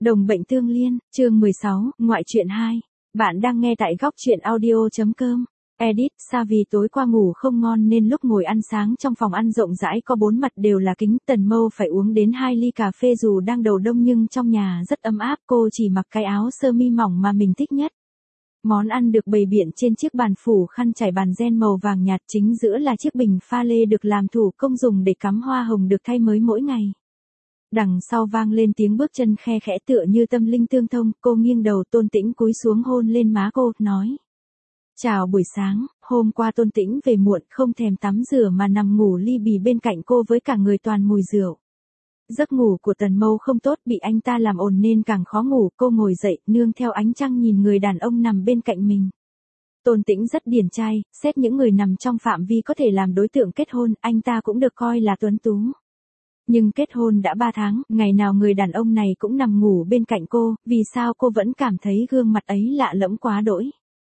Đồng bệnh tương liên, chương 16, ngoại truyện 2. Bạn đang nghe tại góc truyện audio.com. Edit, Savi tối qua ngủ không ngon nên lúc ngồi ăn sáng trong phòng ăn rộng rãi có 4 mặt đều là kính, Tần Mâu phải uống đến 2 ly cà phê dù đang đầu đông nhưng trong nhà rất ấm áp, cô chỉ mặc cái áo sơ mi mỏng mà mình thích nhất. Món ăn được bày biện trên chiếc bàn phủ khăn trải bàn ren màu vàng nhạt, chính giữa là chiếc bình pha lê được làm thủ công dùng để cắm hoa hồng được thay mới mỗi ngày. Đằng sau vang lên tiếng bước chân khe khẽ tựa như tâm linh tương thông, cô nghiêng đầu, Tôn Tĩnh cúi xuống hôn lên má cô, nói. Chào buổi sáng, hôm qua Tôn Tĩnh về muộn không thèm tắm rửa mà nằm ngủ li bì bên cạnh cô với cả người toàn mùi rượu. Giấc ngủ của Tần Mâu không tốt, bị anh ta làm ồn nên càng khó ngủ, cô ngồi dậy, nương theo ánh trăng nhìn người đàn ông nằm bên cạnh mình. Tôn Tĩnh rất điển trai, xét những người nằm trong phạm vi có thể làm đối tượng kết hôn, anh ta cũng được coi là tuấn tú. Nhưng kết hôn đã 3 tháng, ngày nào người đàn ông này cũng nằm ngủ bên cạnh cô, vì sao cô vẫn cảm thấy gương mặt ấy lạ lẫm quá đỗi.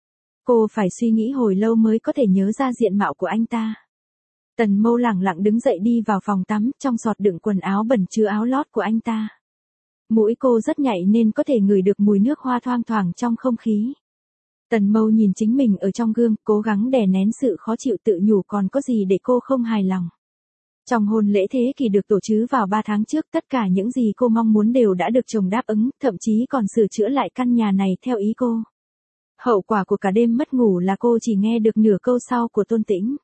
Cô phải suy nghĩ hồi lâu mới có thể nhớ ra diện mạo của anh ta. Tần Mâu lẳng lặng đứng dậy đi vào phòng tắm, trong sọt đựng quần áo bẩn chứa áo lót của anh ta. Mũi cô rất nhạy nên có thể ngửi được mùi nước hoa thoang thoảng trong không khí. Tần Mâu nhìn chính mình ở trong gương, cố gắng đè nén sự khó chịu, tự nhủ còn có gì để cô không hài lòng. Trong hôn lễ thế kỷ được tổ chức vào 3 tháng trước, tất cả những gì cô mong muốn đều đã được chồng đáp ứng, thậm chí còn sửa chữa lại căn nhà này theo ý cô. Hậu quả của cả đêm mất ngủ là cô chỉ nghe được nửa câu sau của Tôn Tĩnh.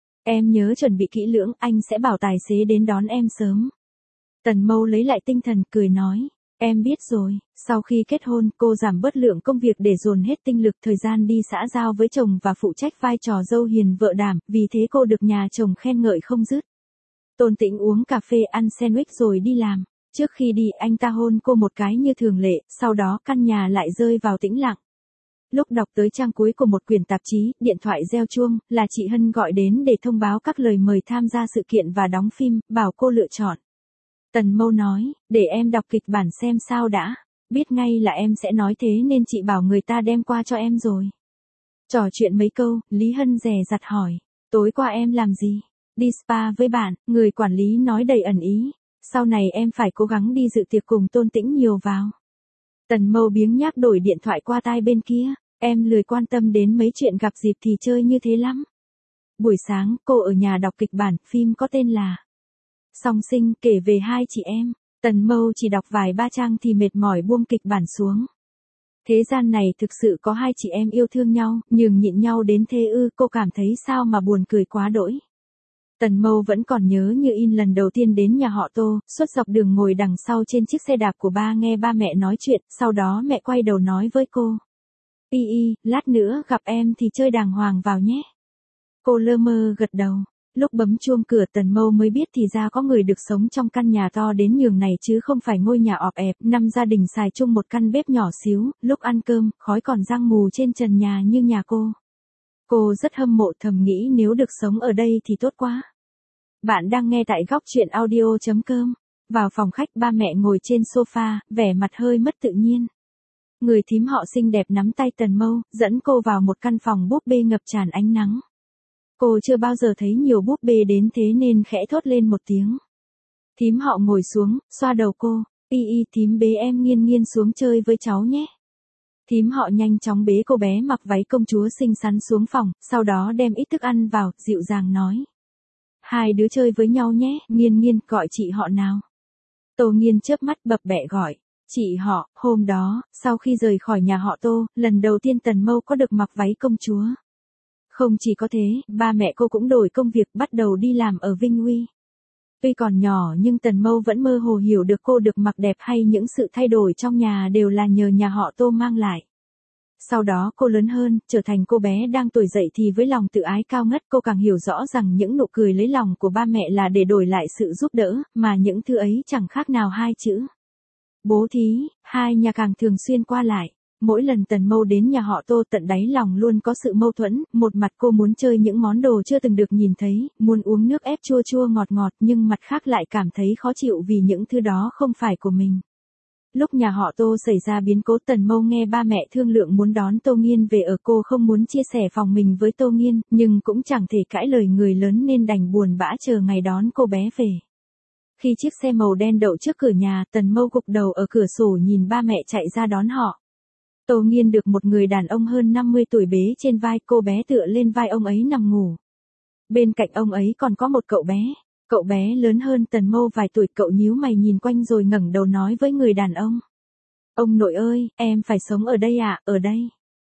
Em nhớ chuẩn bị kỹ lưỡng, anh sẽ bảo tài xế đến đón em sớm. Tần Mâu lấy lại tinh thần, cười nói. Em biết rồi. Sau khi kết hôn, cô giảm bớt lượng công việc để dồn hết tinh lực thời gian đi xã giao với chồng và phụ trách vai trò dâu hiền vợ đảm, vì thế cô được nhà chồng khen ngợi không dứt. Tôn Tĩnh uống cà phê, ăn sandwich rồi đi làm. Trước khi đi, anh ta hôn cô một cái như thường lệ, sau đó căn nhà lại rơi vào tĩnh lặng. Lúc đọc tới trang cuối của một quyển tạp chí, điện thoại reo chuông, là chị Hân gọi đến để thông báo các lời mời tham gia sự kiện và đóng phim, bảo cô lựa chọn. Tần Mâu nói, để em đọc kịch bản xem sao đã. Biết ngay là em sẽ nói thế nên chị bảo người ta đem qua cho em rồi. Trò chuyện mấy câu, Lý Hân dè dặt hỏi, tối qua em làm gì? Đi spa với bạn, người quản lý nói đầy ẩn ý. Sau này em phải cố gắng đi dự tiệc cùng Tôn Tĩnh nhiều vào. Tần Mâu biếng nhác đổi điện thoại qua tai bên kia. Em lười quan tâm đến mấy chuyện gặp dịp thì chơi như thế lắm. Buổi sáng, cô ở nhà đọc kịch bản, phim có tên là Song Sinh, kể về 2 chị em. Tần Mâu chỉ đọc vài 3 trang thì mệt mỏi buông kịch bản xuống. Thế gian này thực sự có 2 chị em yêu thương nhau, nhường nhịn nhau đến thế ư, cô cảm thấy sao mà buồn cười quá đỗi. Tần Mâu vẫn còn nhớ như in lần đầu tiên đến nhà họ Tô, suốt dọc đường ngồi đằng sau trên chiếc xe đạp của ba nghe ba mẹ nói chuyện, sau đó mẹ quay đầu nói với cô. Y, lát nữa gặp em thì chơi đàng hoàng vào nhé. Cô lơ mơ gật đầu. Lúc bấm chuông cửa, Tần Mâu mới biết thì ra có người được sống trong căn nhà to đến nhường này chứ không phải ngôi nhà ọp ẹp, 5 gia đình xài chung một căn bếp nhỏ xíu, lúc ăn cơm, khói còn giăng mù trên trần nhà như nhà cô. Cô rất hâm mộ, thầm nghĩ nếu được sống ở đây thì tốt quá. Bạn đang nghe tại góc truyện audio.com. Vào phòng khách, ba mẹ ngồi trên sofa, vẻ mặt hơi mất tự nhiên. Người thím họ xinh đẹp nắm tay Tần Mâu, dẫn cô vào một căn phòng búp bê ngập tràn ánh nắng. Cô chưa bao giờ thấy nhiều búp bê đến thế nên khẽ thốt lên một tiếng. Thím họ ngồi xuống, xoa đầu cô. Y, thím bế em Nghiên Nghiên xuống chơi với cháu nhé. Thím họ nhanh chóng bế cô bé mặc váy công chúa xinh xắn xuống phòng, sau đó đem ít thức ăn vào, dịu dàng nói. 2 đứa chơi với nhau nhé, Nghiên Nghiên, gọi chị họ nào. Tô Nghiên chớp mắt bập bẹ gọi. Chị họ, hôm đó, sau khi rời khỏi nhà họ Tô, lần đầu tiên Tần Mâu có được mặc váy công chúa. Không chỉ có thế, ba mẹ cô cũng đổi công việc, bắt đầu đi làm ở Vinh Uy. Tuy còn nhỏ nhưng Tần Mâu vẫn mơ hồ hiểu được cô được mặc đẹp hay những sự thay đổi trong nhà đều là nhờ nhà họ Tô mang lại. Sau đó cô lớn hơn, trở thành cô bé đang tuổi dậy thì với lòng tự ái cao ngất, cô càng hiểu rõ rằng những nụ cười lấy lòng của ba mẹ là để đổi lại sự giúp đỡ, mà những thứ ấy chẳng khác nào 2 chữ. Bố thí, 2 nhà càng thường xuyên qua lại. Mỗi lần Tần Mâu đến nhà họ Tô, tận đáy lòng luôn có sự mâu thuẫn, một mặt cô muốn chơi những món đồ chưa từng được nhìn thấy, muốn uống nước ép chua chua ngọt ngọt, nhưng mặt khác lại cảm thấy khó chịu vì những thứ đó không phải của mình. Lúc nhà họ Tô xảy ra biến cố, Tần Mâu nghe ba mẹ thương lượng muốn đón Tô Nghiên về ở, cô không muốn chia sẻ phòng mình với Tô Nghiên, nhưng cũng chẳng thể cãi lời người lớn nên đành buồn bã chờ ngày đón cô bé về. Khi chiếc xe màu đen đậu trước cửa nhà, Tần Mâu gục đầu ở cửa sổ nhìn ba mẹ chạy ra đón họ. Tô Nghiên được một người đàn ông hơn 50 tuổi bế trên vai, cô bé tựa lên vai ông ấy nằm ngủ. Bên cạnh ông ấy còn có một cậu bé. Cậu bé lớn hơn Tần Mâu vài tuổi, cậu nhíu mày nhìn quanh rồi ngẩng đầu nói với người đàn ông. Ông nội ơi, em phải sống ở đây à, ở đây.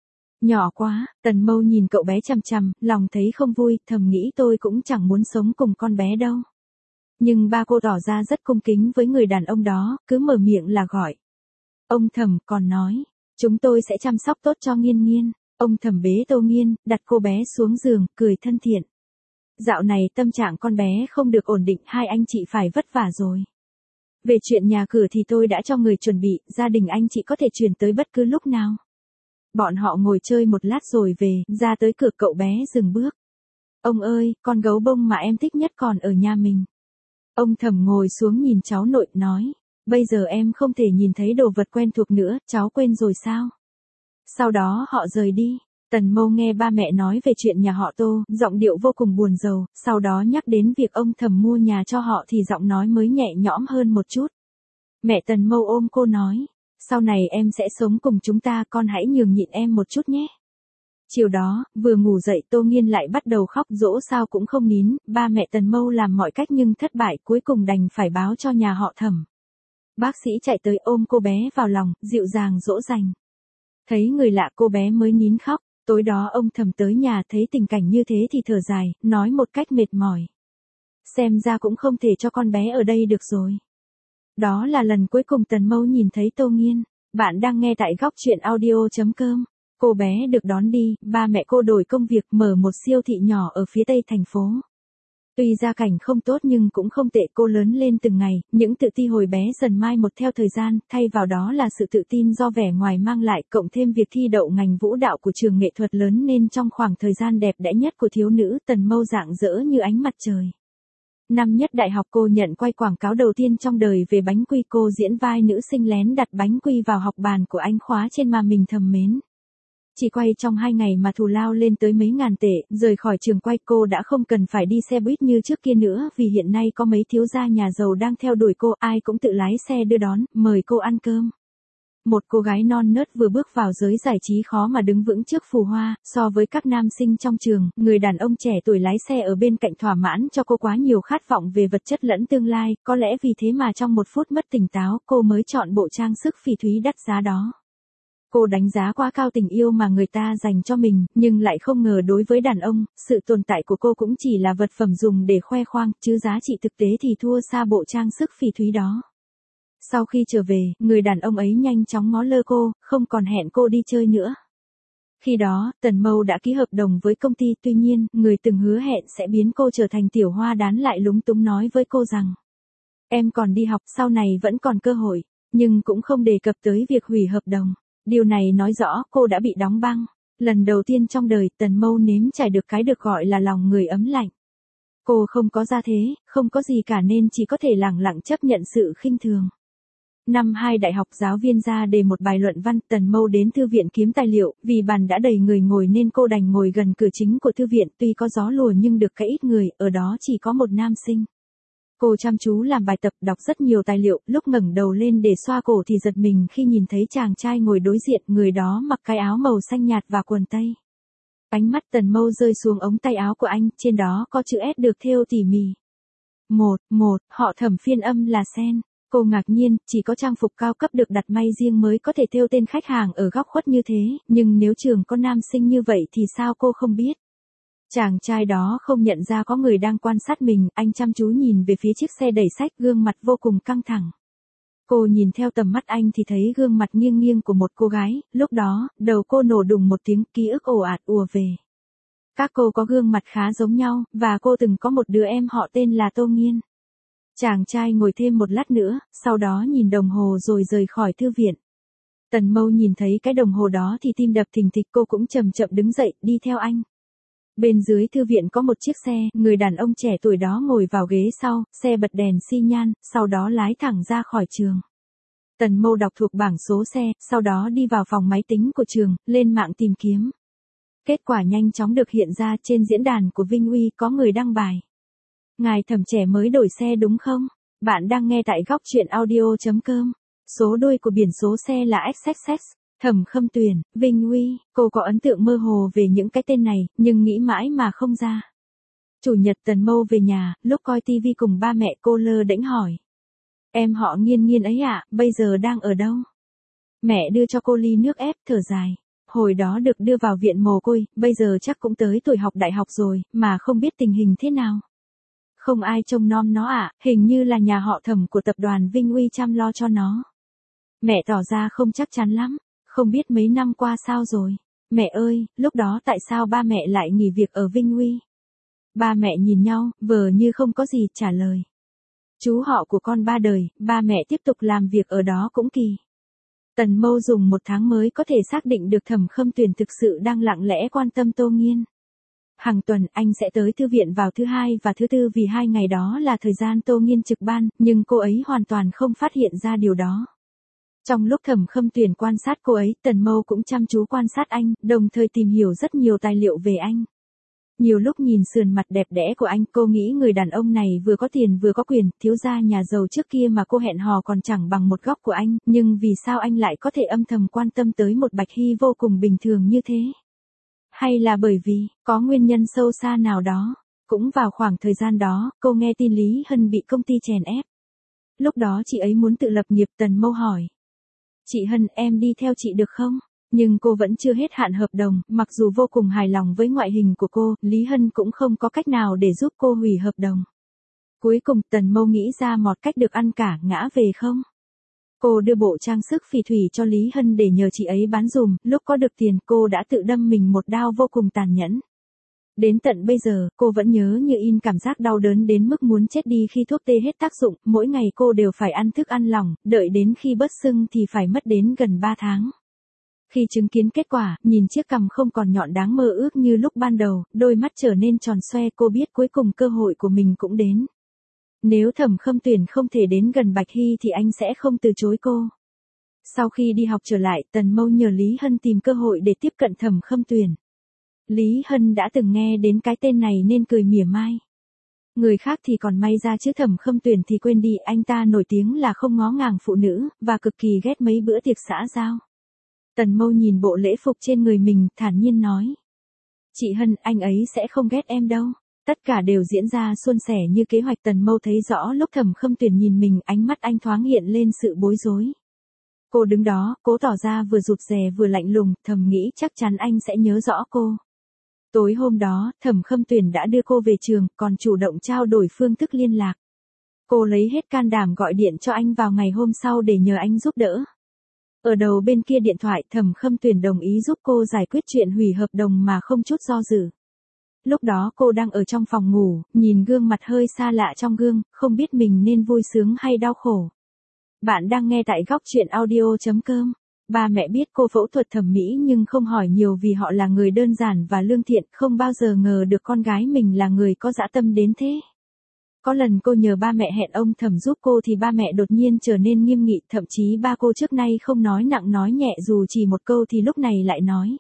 Nhỏ quá, Tần Mâu nhìn cậu bé chằm chằm, lòng thấy không vui, thầm nghĩ tôi cũng chẳng muốn sống cùng con bé đâu. Nhưng ba cô tỏ ra rất cung kính với người đàn ông đó, cứ mở miệng là gọi. Ông Thẩm còn nói, chúng tôi sẽ chăm sóc tốt cho Nghiên Nghiên. Ông Thẩm bế Tô Nghiên, đặt cô bé xuống giường, cười thân thiện. Dạo này tâm trạng con bé không được ổn định, hai anh chị phải vất vả rồi. Về chuyện nhà cửa thì tôi đã cho người chuẩn bị, gia đình anh chị có thể chuyển tới bất cứ lúc nào. Bọn họ ngồi chơi một lát rồi về, ra tới cửa cậu bé dừng bước. Ông ơi, con gấu bông mà em thích nhất còn ở nhà mình. Ông Thẩm ngồi xuống nhìn cháu nội, nói. Bây giờ em không thể nhìn thấy đồ vật quen thuộc nữa, cháu quên rồi sao? Sau đó họ rời đi. Tần Mâu nghe ba mẹ nói về chuyện nhà họ Tô, giọng điệu vô cùng buồn rầu, sau đó nhắc đến việc ông Thẩm mua nhà cho họ thì giọng nói mới nhẹ nhõm hơn một chút. Mẹ Tần Mâu ôm cô nói, sau này em sẽ sống cùng chúng ta, con hãy nhường nhịn em một chút nhé. Chiều đó, vừa ngủ dậy Tô Nghiên lại bắt đầu khóc, dỗ sao cũng không nín, ba mẹ Tần Mâu làm mọi cách nhưng thất bại, cuối cùng đành phải báo cho nhà họ Thẩm. Bác sĩ chạy tới ôm cô bé vào lòng, dịu dàng dỗ dành. Thấy người lạ cô bé mới nín khóc. Tối đó ông Thẩm tới nhà thấy tình cảnh như thế thì thở dài, nói một cách mệt mỏi. Xem ra cũng không thể cho con bé ở đây được rồi. Đó là lần cuối cùng Tần Mâu nhìn thấy Tô Nghiên. Bạn đang nghe tại góc truyện audio.com. Cô bé được đón đi, ba mẹ cô đổi công việc mở một siêu thị nhỏ ở phía tây thành phố. Tuy gia cảnh không tốt nhưng cũng không tệ, cô lớn lên từng ngày, những tự ti hồi bé dần mai một theo thời gian, thay vào đó là sự tự tin do vẻ ngoài mang lại, cộng thêm việc thi đậu ngành vũ đạo của trường nghệ thuật lớn nên trong khoảng thời gian đẹp đẽ nhất của thiếu nữ, Tần Mâu rạng rỡ như ánh mặt trời. Năm nhất đại học cô nhận quay quảng cáo đầu tiên trong đời về bánh quy, cô diễn vai nữ sinh lén đặt bánh quy vào học bàn của anh khóa trên mà mình thầm mến. Chỉ quay trong 2 ngày mà thù lao lên tới mấy ngàn tệ, rời khỏi trường quay cô đã không cần phải đi xe buýt như trước kia nữa vì hiện nay có mấy thiếu gia nhà giàu đang theo đuổi cô, ai cũng tự lái xe đưa đón, mời cô ăn cơm. Một cô gái non nớt vừa bước vào giới giải trí khó mà đứng vững trước phù hoa, so với các nam sinh trong trường, người đàn ông trẻ tuổi lái xe ở bên cạnh thỏa mãn cho cô quá nhiều khát vọng về vật chất lẫn tương lai, có lẽ vì thế mà trong một phút mất tỉnh táo, cô mới chọn bộ trang sức phỉ thúy đắt giá đó. Cô đánh giá quá cao tình yêu mà người ta dành cho mình, nhưng lại không ngờ đối với đàn ông, sự tồn tại của cô cũng chỉ là vật phẩm dùng để khoe khoang, chứ giá trị thực tế thì thua xa bộ trang sức phỉ thúy đó. Sau khi trở về, người đàn ông ấy nhanh chóng ngó lơ cô, không còn hẹn cô đi chơi nữa. Khi đó, Tần Mâu đã ký hợp đồng với công ty, tuy nhiên, người từng hứa hẹn sẽ biến cô trở thành tiểu hoa đán lại lúng túng nói với cô rằng: Em còn đi học, sau này vẫn còn cơ hội, nhưng cũng không đề cập tới việc hủy hợp đồng. Điều này nói rõ cô đã bị đóng băng. Lần đầu tiên trong đời, Tần Mâu nếm trải được cái được gọi là lòng người ấm lạnh. Cô không có gia thế, không có gì cả nên chỉ có thể lẳng lặng chấp nhận sự khinh thường. Năm 2 đại học, giáo viên ra đề một bài luận văn, Tần Mâu đến thư viện kiếm tài liệu, vì bàn đã đầy người ngồi nên cô đành ngồi gần cửa chính của thư viện, tuy có gió lùa nhưng được cái ít người, ở đó chỉ có một nam sinh. Cô chăm chú làm bài tập, đọc rất nhiều tài liệu, lúc ngẩng đầu lên để xoa cổ thì giật mình khi nhìn thấy chàng trai ngồi đối diện, người đó mặc cái áo màu xanh nhạt và quần tây. Ánh mắt Tần Mâu rơi xuống ống tay áo của anh, trên đó có chữ S được thêu tỉ mỉ. Họ Thẩm phiên âm là Sen. Cô ngạc nhiên, chỉ có trang phục cao cấp được đặt may riêng mới có thể thêu tên khách hàng ở góc khuất như thế, nhưng nếu trường có nam sinh như vậy thì sao cô không biết? Chàng trai đó không nhận ra có người đang quan sát mình, anh chăm chú nhìn về phía chiếc xe đẩy sách, gương mặt vô cùng căng thẳng. Cô nhìn theo tầm mắt anh thì thấy gương mặt nghiêng nghiêng của một cô gái, lúc đó, đầu cô nổ đùng một tiếng, ký ức ồ ạt ùa về. Các cô có gương mặt khá giống nhau, và cô từng có một đứa em họ tên là Tô Nghiên. Chàng trai ngồi thêm một lát nữa, sau đó nhìn đồng hồ rồi rời khỏi thư viện. Tần Mâu nhìn thấy cái đồng hồ đó thì tim đập thình thịch, cô cũng chậm chậm đứng dậy, đi theo anh. Bên dưới thư viện có một chiếc xe, người đàn ông trẻ tuổi đó ngồi vào ghế sau, xe bật đèn xi nhan, sau đó lái thẳng ra khỏi trường. Tần Mâu đọc thuộc bảng số xe, sau đó đi vào phòng máy tính của trường, lên mạng tìm kiếm. Kết quả nhanh chóng được hiện ra, trên diễn đàn của Vinh Uy có người đăng bài. Ngài Thẩm trẻ mới đổi xe đúng không? Bạn đang nghe tại góc truyện audio.com. Số đuôi của biển số xe là XXX. Thẩm Khâm Tuyền, Vinh Uy, cô có ấn tượng mơ hồ về những cái tên này, nhưng nghĩ mãi mà không ra. Chủ nhật Tần Mâu về nhà, lúc coi tivi cùng ba mẹ cô lơ đễnh hỏi. Em họ Nghiên Nghiên ấy ạ, bây giờ đang ở đâu? Mẹ đưa cho cô ly nước ép, thở dài. Hồi đó được đưa vào viện mồ côi, bây giờ chắc cũng tới tuổi học đại học rồi, mà không biết tình hình thế nào. Không ai trông nom nó ạ, hình như là nhà họ Thẩm của tập đoàn Vinh Uy chăm lo cho nó. Mẹ tỏ ra không chắc chắn lắm, không biết mấy năm qua sao rồi. Mẹ ơi, lúc đó tại sao ba mẹ lại nghỉ việc ở Vinh Uy? Ba mẹ nhìn nhau, vờ như không có gì, trả lời. Chú họ của con 3 đời, ba mẹ tiếp tục làm việc ở đó cũng kỳ. Tần Mâu dùng 1 tháng mới có thể xác định được Thẩm Khâm Tuyền thực sự đang lặng lẽ quan tâm Tô Nghiên. Hàng tuần anh sẽ tới thư viện vào thứ Hai và thứ Tư vì 2 ngày đó là thời gian Tô Nghiên trực ban, nhưng cô ấy hoàn toàn không phát hiện ra điều đó. Trong lúc Thẩm Khâm Tuyền quan sát cô ấy, Tần Mâu cũng chăm chú quan sát anh, đồng thời tìm hiểu rất nhiều tài liệu về anh. Nhiều lúc nhìn sườn mặt đẹp đẽ của anh, cô nghĩ người đàn ông này vừa có tiền vừa có quyền, thiếu gia nhà giàu trước kia mà cô hẹn hò còn chẳng bằng một góc của anh, nhưng vì sao anh lại có thể âm thầm quan tâm tới một Bạch Hy vô cùng bình thường như thế? Hay là bởi vì, có nguyên nhân sâu xa nào đó? Cũng vào khoảng thời gian đó, cô nghe tin Lý Hân bị công ty chèn ép. Lúc đó chị ấy muốn tự lập nghiệp, Tần Mâu hỏi. Chị Hân, em đi theo chị được không? Nhưng cô vẫn chưa hết hạn hợp đồng, mặc dù vô cùng hài lòng với ngoại hình của cô, Lý Hân cũng không có cách nào để giúp cô hủy hợp đồng. Cuối cùng Tần Mâu nghĩ ra một cách được ăn cả, ngã về không? Cô đưa bộ trang sức phỉ thủy cho Lý Hân để nhờ chị ấy bán dùm, lúc có được tiền cô đã tự đâm mình một đao vô cùng tàn nhẫn. Đến tận bây giờ, cô vẫn nhớ như in cảm giác đau đớn đến mức muốn chết đi khi thuốc tê hết tác dụng, mỗi ngày cô đều phải ăn thức ăn lỏng, đợi đến khi bớt sưng thì phải mất đến gần 3 tháng. Khi chứng kiến kết quả, nhìn chiếc cằm không còn nhọn đáng mơ ước như lúc ban đầu, đôi mắt trở nên tròn xoe, cô biết cuối cùng cơ hội của mình cũng đến. Nếu Thẩm Khâm Tuyền không thể đến gần Bạch Hy thì anh sẽ không từ chối cô. Sau khi đi học trở lại, Tần Mâu nhờ Lý Hân tìm cơ hội để tiếp cận Thẩm Khâm Tuyền. Lý Hân đã từng nghe đến cái tên này nên cười mỉa mai. Người khác thì còn may ra chứ Thẩm Khâm Tuyền thì quên đi, anh ta nổi tiếng là không ngó ngàng phụ nữ, và cực kỳ ghét mấy bữa tiệc xã giao. Tần Mâu nhìn bộ lễ phục trên người mình, thản nhiên nói. Chị Hân, anh ấy sẽ không ghét em đâu. Tất cả đều diễn ra suôn sẻ như kế hoạch. Tần Mâu thấy rõ lúc Thẩm Khâm Tuyền nhìn mình, ánh mắt anh thoáng hiện lên sự bối rối. Cô đứng đó, cố tỏ ra vừa rụt rè vừa lạnh lùng, thầm nghĩ chắc chắn anh sẽ nhớ rõ cô. Tối hôm đó, Thẩm Khâm Tuyền đã đưa cô về trường, còn chủ động trao đổi phương thức liên lạc. Cô lấy hết can đảm gọi điện cho anh vào ngày hôm sau để nhờ anh giúp đỡ. Ở đầu bên kia điện thoại, Thẩm Khâm Tuyền đồng ý giúp cô giải quyết chuyện hủy hợp đồng mà không chút do dự. Lúc đó cô đang ở trong phòng ngủ, nhìn gương mặt hơi xa lạ trong gương, không biết mình nên vui sướng hay đau khổ. Bạn đang nghe tại góc truyện audio.com. Ba mẹ biết cô phẫu thuật thẩm mỹ nhưng không hỏi nhiều vì họ là người đơn giản và lương thiện, không bao giờ ngờ được con gái mình là người có dã tâm đến thế. Có lần cô nhờ ba mẹ hẹn ông Thẩm giúp cô thì ba mẹ đột nhiên trở nên nghiêm nghị, thậm chí ba cô trước nay không nói nặng nói nhẹ dù chỉ một câu thì lúc này lại nói.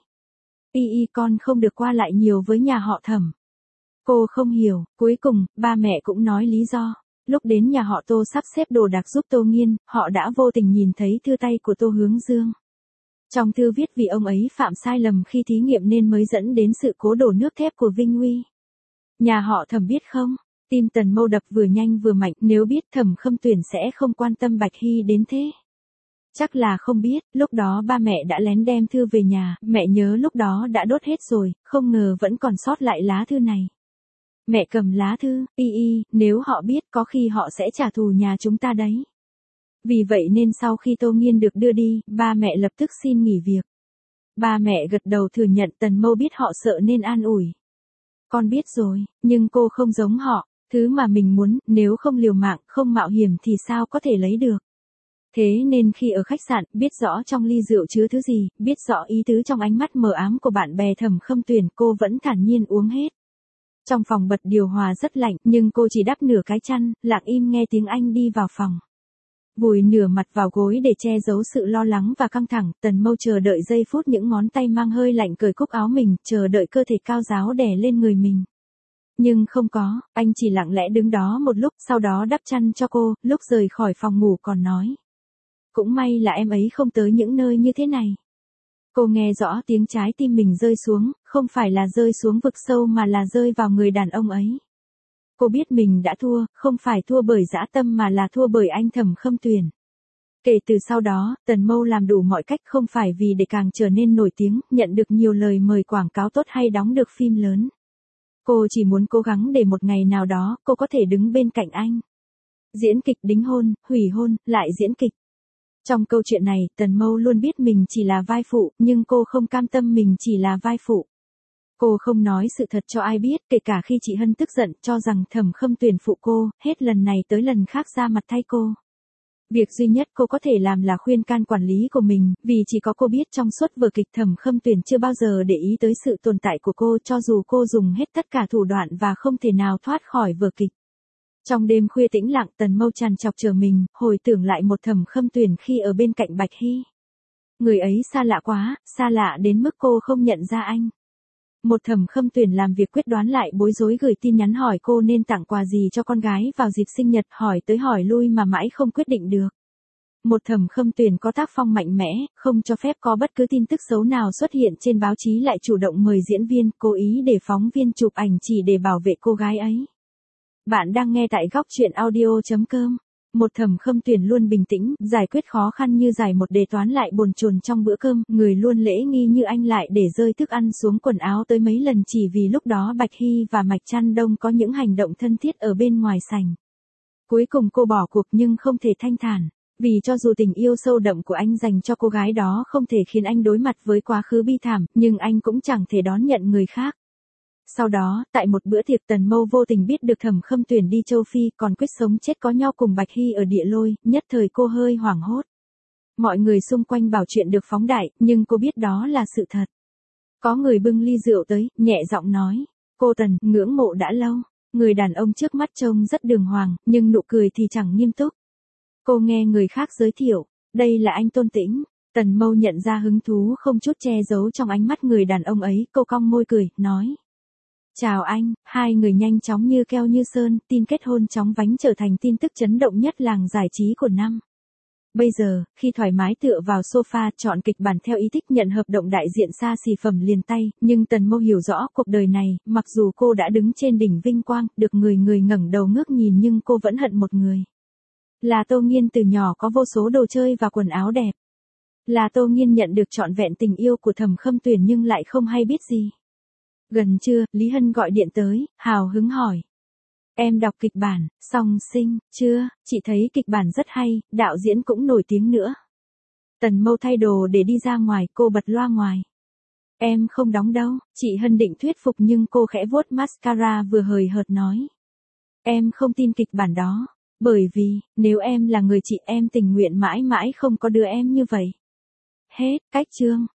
Con không được qua lại nhiều với nhà họ Thẩm. Cô không hiểu, cuối cùng, ba mẹ cũng nói lý do. Lúc đến nhà họ Tô sắp xếp đồ đạc giúp Tô Nghiên, họ đã vô tình nhìn thấy thư tay của Tô Hướng Dương. Trong thư viết vì ông ấy phạm sai lầm khi thí nghiệm nên mới dẫn đến sự cố đổ nước thép của Vinh Uy. Nhà họ Thẩm biết không? Tim Tần Mâu đập vừa nhanh vừa mạnh, nếu biết Thẩm Khâm Tuyền sẽ không quan tâm Bạch Hy đến thế. Chắc là không biết, lúc đó ba mẹ đã lén đem thư về nhà, mẹ nhớ lúc đó đã đốt hết rồi, không ngờ vẫn còn sót lại lá thư này. Mẹ cầm lá thư, nếu họ biết có khi họ sẽ trả thù nhà chúng ta đấy. Vì vậy nên sau khi Tô Nghiên được đưa đi, ba mẹ lập tức xin nghỉ việc. Ba mẹ gật đầu thừa nhận. Tần Mâu biết họ sợ nên an ủi. Con biết rồi, nhưng cô không giống họ, thứ mà mình muốn, nếu không liều mạng, không mạo hiểm thì sao có thể lấy được. Thế nên khi ở khách sạn, biết rõ trong ly rượu chứa thứ gì, biết rõ ý tứ trong ánh mắt mờ ám của bạn bè Thẩm Khâm Tuyền, cô vẫn thản nhiên uống hết. Trong phòng bật điều hòa rất lạnh, nhưng cô chỉ đắp nửa cái chăn, lặng im nghe tiếng anh đi vào phòng. Vùi nửa mặt vào gối để che giấu sự lo lắng và căng thẳng, Tần Mâu chờ đợi giây phút những ngón tay mang hơi lạnh cởi cúc áo mình, chờ đợi cơ thể cao ráo đè lên người mình. Nhưng không có, anh chỉ lặng lẽ đứng đó một lúc sau đó đắp chăn cho cô, lúc rời khỏi phòng ngủ còn nói. Cũng may là em ấy không tới những nơi như thế này. Cô nghe rõ tiếng trái tim mình rơi xuống, không phải là rơi xuống vực sâu mà là rơi vào người đàn ông ấy. Cô biết mình đã thua, không phải thua bởi dã tâm mà là thua bởi anh Thẩm Khâm Tuyền. Kể từ sau đó, Tần Mâu làm đủ mọi cách không phải vì để càng trở nên nổi tiếng, nhận được nhiều lời mời quảng cáo tốt hay đóng được phim lớn. Cô chỉ muốn cố gắng để một ngày nào đó, cô có thể đứng bên cạnh anh. Diễn kịch đính hôn, hủy hôn, lại diễn kịch. Trong câu chuyện này, Tần Mâu luôn biết mình chỉ là vai phụ, nhưng cô không cam tâm mình chỉ là vai phụ. Cô không nói sự thật cho ai biết, kể cả khi chị Hân tức giận cho rằng Thẩm Khâm Tuyền phụ cô, hết lần này tới lần khác ra mặt thay cô. Việc duy nhất cô có thể làm là khuyên can quản lý của mình, vì chỉ có cô biết trong suốt vở kịch Thẩm Khâm Tuyền chưa bao giờ để ý tới sự tồn tại của cô cho dù cô dùng hết tất cả thủ đoạn và không thể nào thoát khỏi vở kịch. Trong đêm khuya tĩnh lặng, Tần Mâu trằn trọc chờ mình, hồi tưởng lại một Thẩm Khâm Tuyền khi ở bên cạnh Bạch Hy. Người ấy xa lạ quá, xa lạ đến mức cô không nhận ra anh. Một Thẩm Khâm Tuyền làm việc quyết đoán lại bối rối gửi tin nhắn hỏi cô nên tặng quà gì cho con gái vào dịp sinh nhật, hỏi tới hỏi lui mà mãi không quyết định được. Một Thẩm Khâm Tuyền có tác phong mạnh mẽ, không cho phép có bất cứ tin tức xấu nào xuất hiện trên báo chí lại chủ động mời diễn viên, cố ý để phóng viên chụp ảnh chỉ để bảo vệ cô gái ấy. Bạn đang nghe tại góc truyện audio.com. Một Thẩm Khâm Tuyền luôn bình tĩnh, giải quyết khó khăn như giải một đề toán lại bồn chồn trong bữa cơm, người luôn lễ nghi như anh lại để rơi thức ăn xuống quần áo tới mấy lần chỉ vì lúc đó Bạch Hy và Mạch Trăn Đông có những hành động thân thiết ở bên ngoài sảnh. Cuối cùng cô bỏ cuộc nhưng không thể thanh thản, vì cho dù tình yêu sâu đậm của anh dành cho cô gái đó không thể khiến anh đối mặt với quá khứ bi thảm, nhưng anh cũng chẳng thể đón nhận người khác. Sau đó, tại một bữa tiệc Tần Mâu vô tình biết được Thẩm Khâm Tuyền đi châu Phi còn quyết sống chết có nhau cùng Bạch Hy ở Địa Lôi, nhất thời cô hơi hoảng hốt. Mọi người xung quanh bảo chuyện được phóng đại, nhưng cô biết đó là sự thật. Có người bưng ly rượu tới, nhẹ giọng nói, cô Tần, ngưỡng mộ đã lâu. Người đàn ông trước mắt trông rất đường hoàng, nhưng nụ cười thì chẳng nghiêm túc. Cô nghe người khác giới thiệu, đây là anh Tôn Tĩnh. Tần Mâu nhận ra hứng thú không chút che giấu trong ánh mắt người đàn ông ấy, cô cong môi cười, nói. Chào anh, hai người nhanh chóng như keo như sơn, tin kết hôn chóng vánh trở thành tin tức chấn động nhất làng giải trí của năm. Bây giờ, khi thoải mái tựa vào sofa, chọn kịch bản theo ý thích nhận hợp đồng đại diện xa xỉ phẩm liền tay, nhưng Tần Mâu hiểu rõ cuộc đời này, mặc dù cô đã đứng trên đỉnh vinh quang, được người người ngẩng đầu ngước nhìn nhưng cô vẫn hận một người. Là Tô Nghiên từ nhỏ có vô số đồ chơi và quần áo đẹp. Là Tô Nghiên nhận được trọn vẹn tình yêu của Thẩm Khâm Tuyền nhưng lại không hay biết gì. Gần trưa, Lý Hân gọi điện tới, hào hứng hỏi. Em đọc kịch bản, xong sinh, chưa, chị thấy kịch bản rất hay, đạo diễn cũng nổi tiếng nữa. Tần Mâu thay đồ để đi ra ngoài, cô bật loa ngoài. Em không đóng đâu, chị Hân định thuyết phục nhưng cô khẽ vuốt mascara vừa hời hợt nói. Em không tin kịch bản đó, bởi vì, nếu em là người chị em tình nguyện mãi mãi không có đứa em như vậy. Hết, cách chương.